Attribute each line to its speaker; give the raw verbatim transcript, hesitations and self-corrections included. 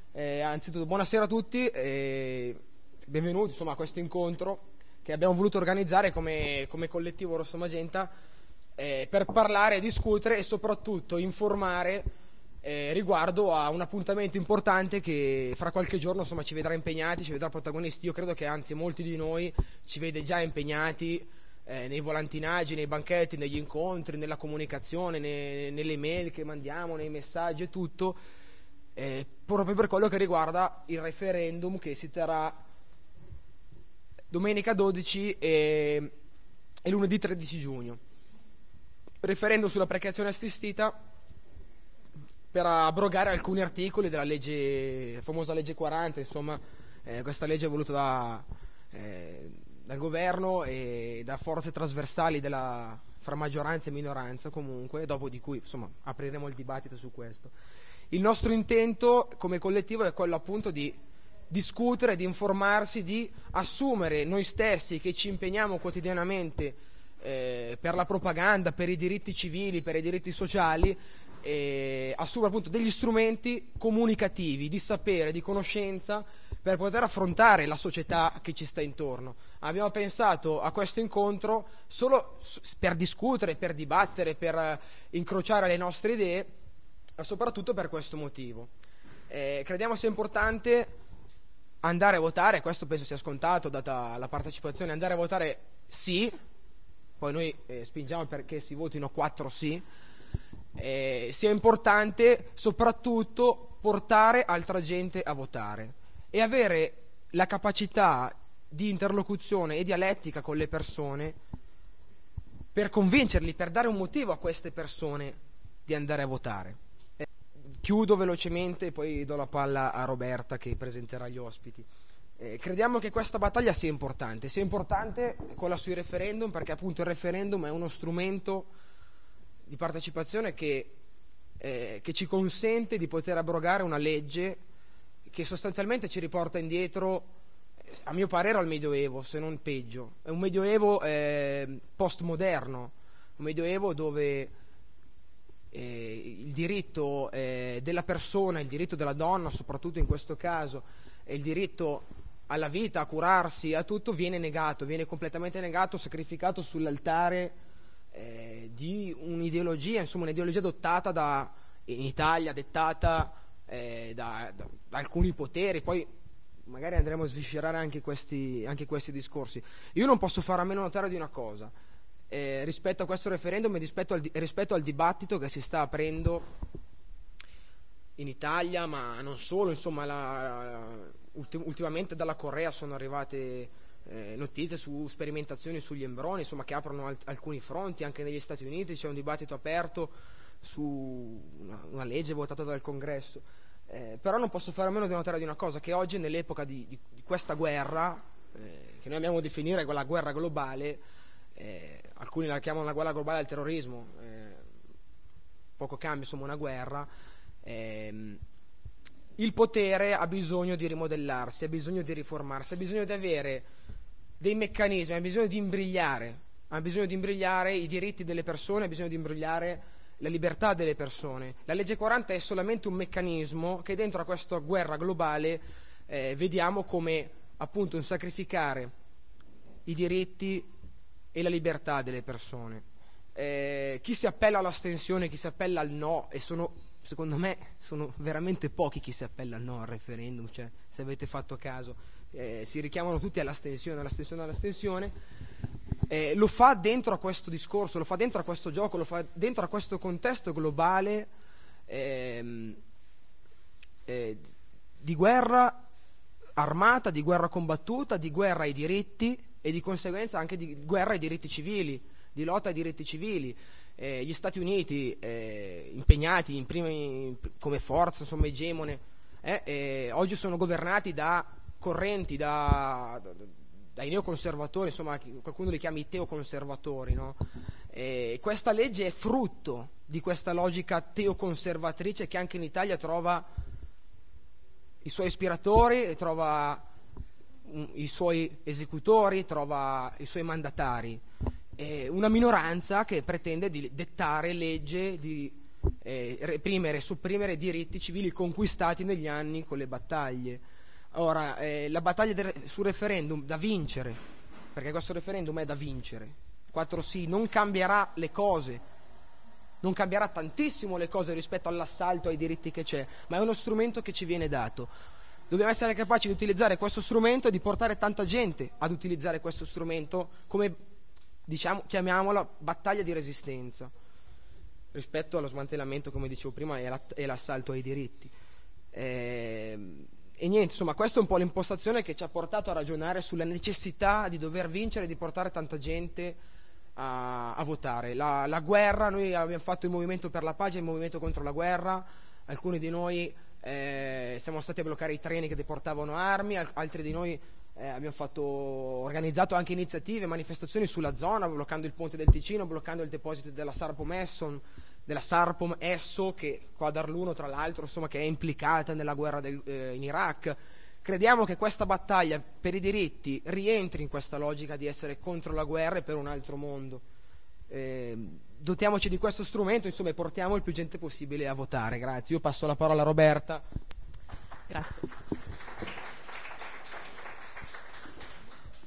Speaker 1: Eh, anzitutto buonasera a tutti e benvenuti insomma, a questo incontro che abbiamo voluto organizzare come, come collettivo Rosso Magenta eh, per parlare, discutere e soprattutto informare eh, riguardo a un appuntamento importante che fra qualche giorno insomma, ci vedrà impegnati, ci vedrà protagonisti. Io credo che anzi molti di noi ci vede già impegnati eh, nei volantinaggi, nei banchetti, negli incontri, nella comunicazione, ne, nelle mail che mandiamo, nei messaggi e tutto. Eh, proprio per quello che riguarda il referendum che si terrà domenica dodici e, e lunedì tredici giugno. Referendum sulla procreazione assistita per abrogare alcuni articoli della legge, la famosa legge quaranta, insomma, eh, questa legge è voluta da, eh, dal governo e da forze trasversali della, fra maggioranza e minoranza comunque, dopo di cui insomma apriremo il dibattito su questo. Il nostro intento come collettivo è quello appunto di discutere, di informarsi, di assumere noi stessi che ci impegniamo quotidianamente eh, per la propaganda, per i diritti civili, per i diritti sociali, eh, assumere appunto degli strumenti comunicativi, di sapere, di conoscenza per poter affrontare la società che ci sta intorno. Abbiamo pensato a questo incontro solo per discutere, per dibattere, per incrociare le nostre idee, ma soprattutto per questo motivo. Eh, crediamo sia importante andare a votare, questo penso sia scontato data la partecipazione, andare a votare sì, poi noi eh, spingiamo perché si votino quattro sì, eh, sia importante soprattutto portare altra gente a votare e avere la capacità di interlocuzione e dialettica con le persone per convincerli, per dare un motivo a queste persone di andare a votare. Chiudo velocemente e poi do la palla a Roberta che presenterà gli ospiti. Eh, crediamo che questa battaglia sia importante, sia importante quella sui referendum, perché appunto il referendum è uno strumento di partecipazione che, eh, che ci consente di poter abrogare una legge che sostanzialmente ci riporta indietro, a mio parere, al Medioevo, se non peggio. È un Medioevo eh, postmoderno, un Medioevo dove Eh, il diritto eh, della persona, il diritto della donna, soprattutto in questo caso, e il diritto alla vita, a curarsi, a tutto viene negato, viene completamente negato, sacrificato sull'altare eh, di un'ideologia, insomma un'ideologia adottata da, in Italia, dettata eh, da, da, da alcuni poteri. Poi magari andremo a sviscerare anche questi, anche questi discorsi. Io non posso fare a meno notare di una cosa. Eh, rispetto a questo referendum e rispetto al, rispetto al dibattito che si sta aprendo in Italia, ma non solo, insomma la, la, ultim, ultimamente dalla Corea sono arrivate eh, notizie su sperimentazioni sugli embrioni, insomma, che aprono al, alcuni fronti. Anche negli Stati Uniti c'è un dibattito aperto su una, una legge votata dal Congresso, eh, però non posso fare a meno di notare di una cosa, che oggi nell'epoca di, di, di questa guerra eh, che noi abbiamo definire quella guerra globale, Eh, alcuni la chiamano la guerra globale al terrorismo, eh, poco cambia, insomma una guerra, eh, il potere ha bisogno di rimodellarsi, ha bisogno di riformarsi, ha bisogno di avere dei meccanismi, ha bisogno di imbrigliare, ha bisogno di imbrigliare i diritti delle persone, ha bisogno di imbrigliare la libertà delle persone. La legge quaranta è solamente un meccanismo che dentro a questa guerra globale eh, vediamo come appunto un sacrificare i diritti e la libertà delle persone. Eh, chi si appella all'astensione, chi si appella al no, e sono, secondo me, sono veramente pochi chi si appella al no al referendum, cioè, se avete fatto caso, eh, si richiamano tutti all'astensione, all'astensione, all'astensione, eh, lo fa dentro a questo discorso, lo fa dentro a questo gioco, lo fa dentro a questo contesto globale ehm, eh, di guerra armata, di guerra combattuta, di guerra ai diritti e di conseguenza anche di guerra ai diritti civili, di lotta ai diritti civili. Eh, gli Stati Uniti eh, impegnati in primi, come forza insomma egemone eh, eh, oggi sono governati da correnti, da, da, dai neoconservatori, insomma qualcuno li chiama i teoconservatori, no? Eh, questa legge è frutto di questa logica teoconservatrice che anche in Italia trova i suoi ispiratori e trova i suoi esecutori, trova i suoi mandatari, eh, una minoranza che pretende di dettare legge, di eh, reprimere e sopprimere diritti civili conquistati negli anni con le battaglie. Ora, eh, la battaglia del, sul referendum da vincere, perché questo referendum è da vincere, quattro sì, non cambierà le cose, non cambierà tantissimo le cose rispetto all'assalto ai diritti che c'è, ma è uno strumento che ci viene dato. Dobbiamo essere capaci di utilizzare questo strumento e di portare tanta gente ad utilizzare questo strumento come, diciamo, chiamiamola battaglia di resistenza rispetto allo smantellamento, come dicevo prima, e l'assalto ai diritti. E, e niente, insomma, questa è un po' l'impostazione che ci ha portato a ragionare sulla necessità di dover vincere e di portare tanta gente a, a votare. La, la guerra, noi abbiamo fatto il movimento per la pace, il movimento contro la guerra, alcuni di noi eh, siamo stati a bloccare i treni che deportavano armi, altri di noi eh, abbiamo fatto, organizzato anche iniziative, manifestazioni sulla zona, bloccando il ponte del Ticino, bloccando il deposito della Sarpom Esson, della Sarpom Esso, che qua ad Arluno tra l'altro, insomma, che è implicata nella guerra del, eh, in Iraq. Crediamo che questa battaglia per i diritti rientri in questa logica di essere contro la guerra e per un altro mondo. Eh, dotiamoci di questo strumento, insomma, e portiamo il più gente possibile a votare. Grazie. Io passo la parola a Roberta.
Speaker 2: Grazie.